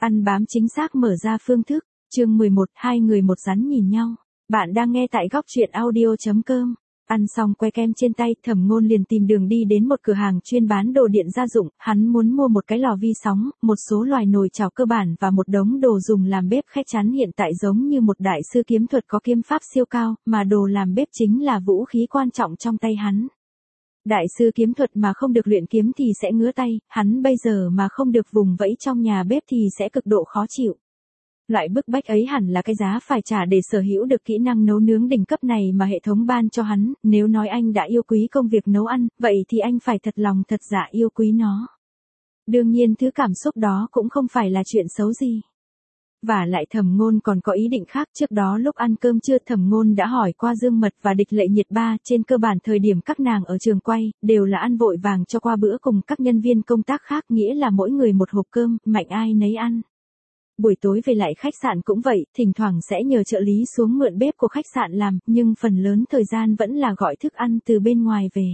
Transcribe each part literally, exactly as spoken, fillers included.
Ăn bám chính xác mở ra phương thức. Chương mười một, hai người một rắn nhìn nhau. Bạn đang nghe tại góc truyện audio chấm com. Ăn xong que kem trên tay, Thẩm Ngôn liền tìm đường đi đến một cửa hàng chuyên bán đồ điện gia dụng, hắn muốn mua một cái lò vi sóng, một số loài nồi chảo cơ bản và một đống đồ dùng làm bếp. Khách chắn hiện tại giống như một đại sư kiếm thuật có kiếm pháp siêu cao, mà đồ làm bếp chính là vũ khí quan trọng trong tay hắn. Đại sư kiếm thuật mà không được luyện kiếm thì sẽ ngứa tay, hắn bây giờ mà không được vùng vẫy trong nhà bếp thì sẽ cực độ khó chịu. Loại bức bách ấy hẳn là cái giá phải trả để sở hữu được kỹ năng nấu nướng đỉnh cấp này mà hệ thống ban cho hắn. Nếu nói anh đã yêu quý công việc nấu ăn, vậy thì anh phải thật lòng thật dạ yêu quý nó. Đương nhiên thứ cảm xúc đó cũng không phải là chuyện xấu gì. Và lại Thẩm Ngôn còn có ý định khác. Trước đó lúc ăn cơm trưa, Thẩm Ngôn đã hỏi qua Dương Mật và Địch Lệ Nhiệt ba. Trên cơ bản thời điểm các nàng ở trường quay, đều là ăn vội vàng cho qua bữa cùng các nhân viên công tác khác, nghĩa là mỗi người một hộp cơm, mạnh ai nấy ăn. Buổi tối về lại khách sạn cũng vậy, thỉnh thoảng sẽ nhờ trợ lý xuống mượn bếp của khách sạn làm, nhưng phần lớn thời gian vẫn là gọi thức ăn từ bên ngoài về.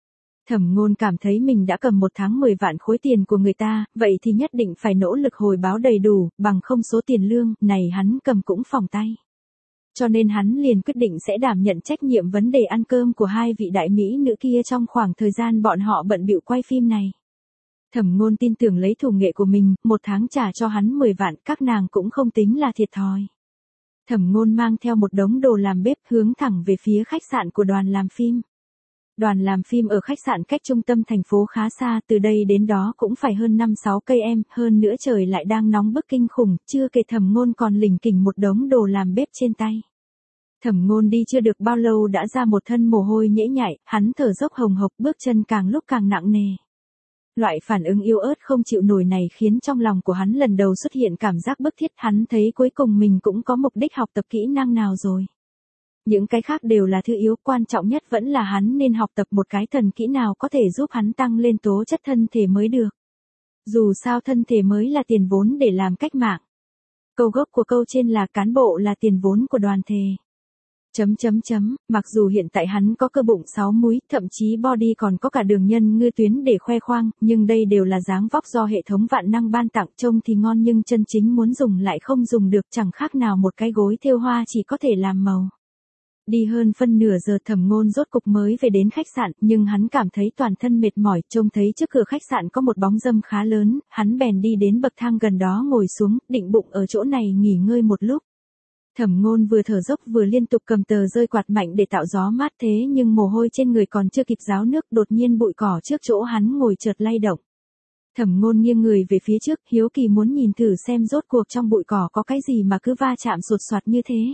Thẩm Ngôn cảm thấy mình đã cầm một tháng mười vạn khối tiền của người ta, vậy thì nhất định phải nỗ lực hồi báo đầy đủ, bằng không số tiền lương này hắn cầm cũng phỏng tay. Cho nên hắn liền quyết định sẽ đảm nhận trách nhiệm vấn đề ăn cơm của hai vị đại mỹ nữ kia trong khoảng thời gian bọn họ bận bịu quay phim này. Thẩm Ngôn tin tưởng lấy thủ nghệ của mình, một tháng trả cho hắn mười vạn, các nàng cũng không tính là thiệt thòi. Thẩm Ngôn mang theo một đống đồ làm bếp hướng thẳng về phía khách sạn của đoàn làm phim. Đoàn làm phim ở khách sạn cách trung tâm thành phố khá xa, từ đây đến đó cũng phải hơn năm sáu cây em, hơn nữa trời lại đang nóng bức kinh khủng, chưa kể Thẩm Ngôn còn lỉnh kỉnh một đống đồ làm bếp trên tay. Thẩm Ngôn đi chưa được bao lâu đã ra một thân mồ hôi nhễ nhại, hắn thở dốc hồng hộc, bước chân càng lúc càng nặng nề. Loại phản ứng yếu ớt không chịu nổi này khiến trong lòng của hắn lần đầu xuất hiện cảm giác bức thiết. Hắn thấy cuối cùng mình cũng có mục đích học tập kỹ năng nào rồi. Những cái khác đều là thứ yếu, quan trọng nhất vẫn là hắn nên học tập một cái thần kỹ nào có thể giúp hắn tăng lên tố chất thân thể mới được. Dù sao thân thể mới là tiền vốn để làm cách mạng. Câu gốc của câu trên là cán bộ là tiền vốn của đoàn thể. Chấm chấm chấm, mặc dù hiện tại hắn có cơ bụng sáu múi, thậm chí body còn có cả đường nhân ngư tuyến để khoe khoang, nhưng đây đều là dáng vóc do hệ thống vạn năng ban tặng, trông thì ngon nhưng chân chính muốn dùng lại không dùng được, chẳng khác nào một cái gối thêu hoa chỉ có thể làm màu. Đi hơn phân nửa giờ Thẩm Ngôn rốt cục mới về đến khách sạn, nhưng hắn cảm thấy toàn thân mệt mỏi, trông thấy trước cửa khách sạn có một bóng râm khá lớn, hắn bèn đi đến bậc thang gần đó ngồi xuống, định bụng ở chỗ này nghỉ ngơi một lúc. Thẩm Ngôn vừa thở dốc vừa liên tục cầm tờ rơi quạt mạnh để tạo gió mát, thế nhưng mồ hôi trên người còn chưa kịp ráo nước, đột nhiên bụi cỏ trước chỗ hắn ngồi chợt lay động. Thẩm Ngôn nghiêng người về phía trước, hiếu kỳ muốn nhìn thử xem rốt cuộc trong bụi cỏ có cái gì mà cứ va chạm sột soạt như thế.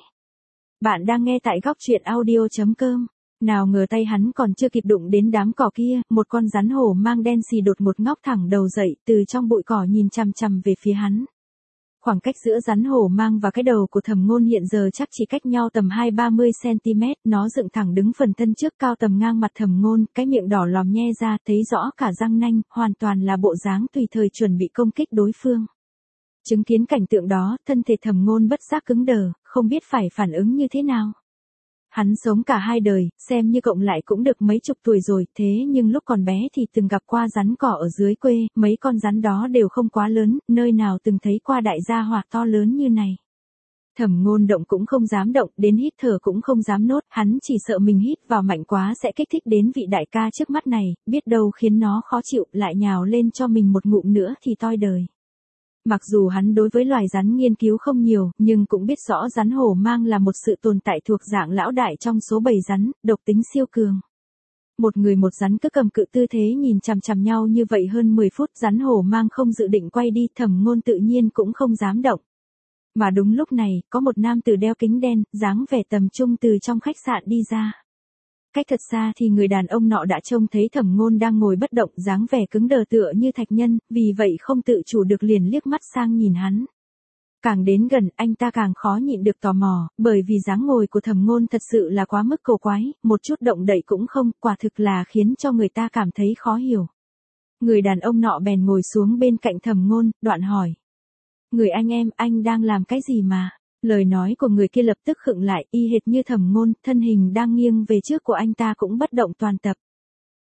Bạn đang nghe tại góc truyện audio chấm com. Nào ngờ tay hắn còn chưa kịp đụng đến đám cỏ kia, một con rắn hổ mang đen xì đột ngột ngóc thẳng đầu dậy, từ trong bụi cỏ nhìn chằm chằm về phía hắn. Khoảng cách giữa rắn hổ mang và cái đầu của Thẩm Ngôn hiện giờ chắc chỉ cách nhau tầm hai ba mươi xăng-ti-mét, nó dựng thẳng đứng phần thân trước cao tầm ngang mặt Thẩm Ngôn, cái miệng đỏ lòm nhe ra thấy rõ cả răng nanh, hoàn toàn là bộ dáng tùy thời chuẩn bị công kích đối phương. Chứng kiến cảnh tượng đó, thân thể Thẩm Ngôn bất giác cứng đờ, không biết phải phản ứng như thế nào. Hắn sống cả hai đời, xem như cộng lại cũng được mấy chục tuổi rồi, thế nhưng lúc còn bé thì từng gặp qua rắn cỏ ở dưới quê, mấy con rắn đó đều không quá lớn, nơi nào từng thấy qua đại gia hỏa to lớn như này. Thẩm Ngôn động cũng không dám động, đến hít thở cũng không dám nốt, hắn chỉ sợ mình hít vào mạnh quá sẽ kích thích đến vị đại ca trước mắt này, biết đâu khiến nó khó chịu, lại nhào lên cho mình một ngụm nữa thì toi đời. Mặc dù hắn đối với loài rắn nghiên cứu không nhiều, nhưng cũng biết rõ rắn hổ mang là một sự tồn tại thuộc dạng lão đại trong số bầy rắn, độc tính siêu cường. Một người một rắn cứ cầm cự tư thế nhìn chằm chằm nhau như vậy hơn mười phút, rắn hổ mang không dự định quay đi, Thẩm Ngôn tự nhiên cũng không dám động. Mà đúng lúc này, có một nam tử đeo kính đen, dáng vẻ tầm trung từ trong khách sạn đi ra. Cách thật xa thì người đàn ông nọ đã trông thấy Thẩm Ngôn đang ngồi bất động, dáng vẻ cứng đờ tựa như thạch nhân, vì vậy không tự chủ được liền liếc mắt sang nhìn hắn. Càng đến gần, anh ta càng khó nhịn được tò mò, bởi vì dáng ngồi của Thẩm Ngôn thật sự là quá mức cổ quái, một chút động đậy cũng không, quả thực là khiến cho người ta cảm thấy khó hiểu. Người đàn ông nọ bèn ngồi xuống bên cạnh Thẩm Ngôn, đoạn hỏi: "Người anh em, anh đang làm cái gì mà?" Lời nói của người kia lập tức khựng lại, y hệt như Thẩm Ngôn, thân hình đang nghiêng về trước của anh ta cũng bất động toàn tập.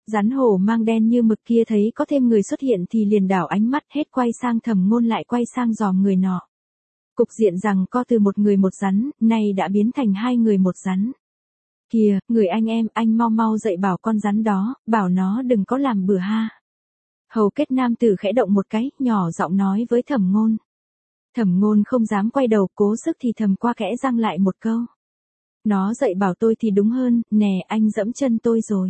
Rắn hổ mang đen như mực kia thấy có thêm người xuất hiện thì liền đảo ánh mắt hết quay sang Thẩm Ngôn lại quay sang dòm người nọ. Cục diện rằng co từ một người một rắn, nay đã biến thành hai người một rắn. Kìa, người anh em, anh mau mau dậy bảo con rắn đó, bảo nó đừng có làm bừa ha. Hầu kết nam tử khẽ động một cái, nhỏ giọng nói với Thẩm Ngôn. Thẩm Ngôn không dám quay đầu, cố sức thì thầm qua kẽ răng lại một câu. Nó dậy bảo tôi thì đúng hơn, nè anh dẫm chân tôi rồi.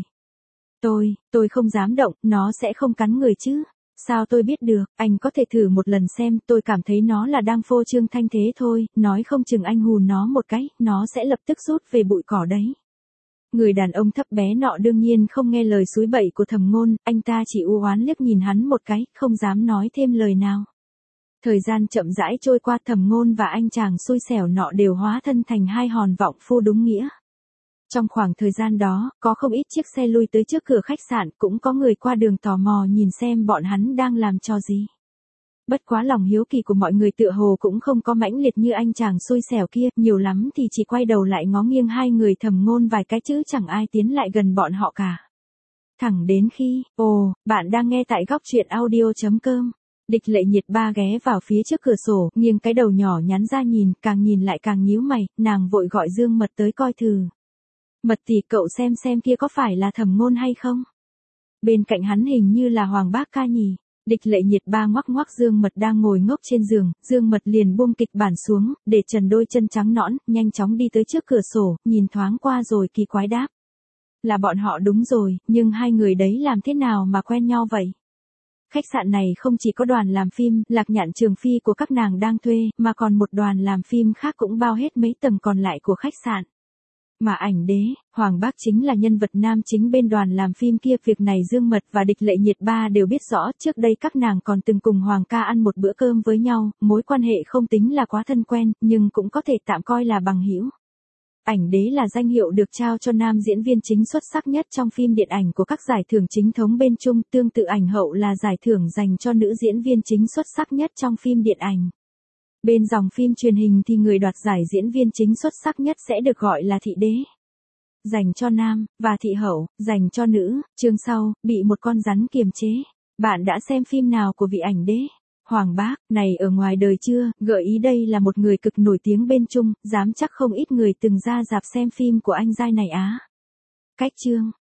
Tôi, tôi không dám động, nó sẽ không cắn người chứ. Sao tôi biết được, anh có thể thử một lần xem, tôi cảm thấy nó là đang phô trương thanh thế thôi, nói không chừng anh hù nó một cái, nó sẽ lập tức rút về bụi cỏ đấy. Người đàn ông thấp bé nọ đương nhiên không nghe lời xúi bậy của Thẩm Ngôn, anh ta chỉ u oán liếc nhìn hắn một cái, không dám nói thêm lời nào. Thời gian chậm rãi trôi qua, Thẩm Ngôn và anh chàng xui xẻo nọ đều hóa thân thành hai hòn vọng phu đúng nghĩa. Trong khoảng thời gian đó, có không ít chiếc xe lui tới trước cửa khách sạn, cũng có người qua đường tò mò nhìn xem bọn hắn đang làm trò gì. Bất quá lòng hiếu kỳ của mọi người tựa hồ cũng không có mãnh liệt như anh chàng xui xẻo kia, nhiều lắm thì chỉ quay đầu lại ngó nghiêng hai người Thẩm Ngôn vài cái chứ chẳng ai tiến lại gần bọn họ cả. Thẳng đến khi, ồ, bạn đang nghe tại góc truyện audio chấm com. Địch Lệ Nhiệt ba ghé vào phía trước cửa sổ, nghiêng cái đầu nhỏ nhắn ra nhìn, càng nhìn lại càng nhíu mày, nàng vội gọi Dương Mật tới coi thử. Mật tỷ, cậu xem xem kia có phải là Thẩm Ngôn hay không? Bên cạnh hắn hình như là Hoàng Bác Ca nhỉ. Địch Lệ Nhiệt ba ngoắc ngoắc Dương Mật đang ngồi ngốc trên giường, Dương Mật liền buông kịch bản xuống, để trần đôi chân trắng nõn, nhanh chóng đi tới trước cửa sổ, nhìn thoáng qua rồi kỳ quái đáp. Là bọn họ đúng rồi, nhưng hai người đấy làm thế nào mà quen nhau vậy? Khách sạn này không chỉ có đoàn làm phim, Lạc Nhạn Trường Phi của các nàng đang thuê, mà còn một đoàn làm phim khác cũng bao hết mấy tầng còn lại của khách sạn. Mà Ảnh Đế, Hoàng Bác chính là nhân vật nam chính bên đoàn làm phim kia, việc này Dương Mật và Địch Lệ Nhiệt ba đều biết rõ, trước đây các nàng còn từng cùng Hoàng ca ăn một bữa cơm với nhau, mối quan hệ không tính là quá thân quen, nhưng cũng có thể tạm coi là bằng hữu. Ảnh Đế là danh hiệu được trao cho nam diễn viên chính xuất sắc nhất trong phim điện ảnh của các giải thưởng chính thống bên Trung, tương tự Ảnh Hậu là giải thưởng dành cho nữ diễn viên chính xuất sắc nhất trong phim điện ảnh. Bên dòng phim truyền hình thì người đoạt giải diễn viên chính xuất sắc nhất sẽ được gọi là thị đế. Dành cho nam, và thị hậu, dành cho nữ. Chương sau, bị một con rắn kiềm chế. Bạn đã xem phim nào của vị Ảnh Đế? Hoàng Bác, này ở ngoài đời chưa, gợi ý đây là một người cực nổi tiếng bên Trung, dám chắc không ít người từng ra rạp xem phim của anh giai này á. Cách chương,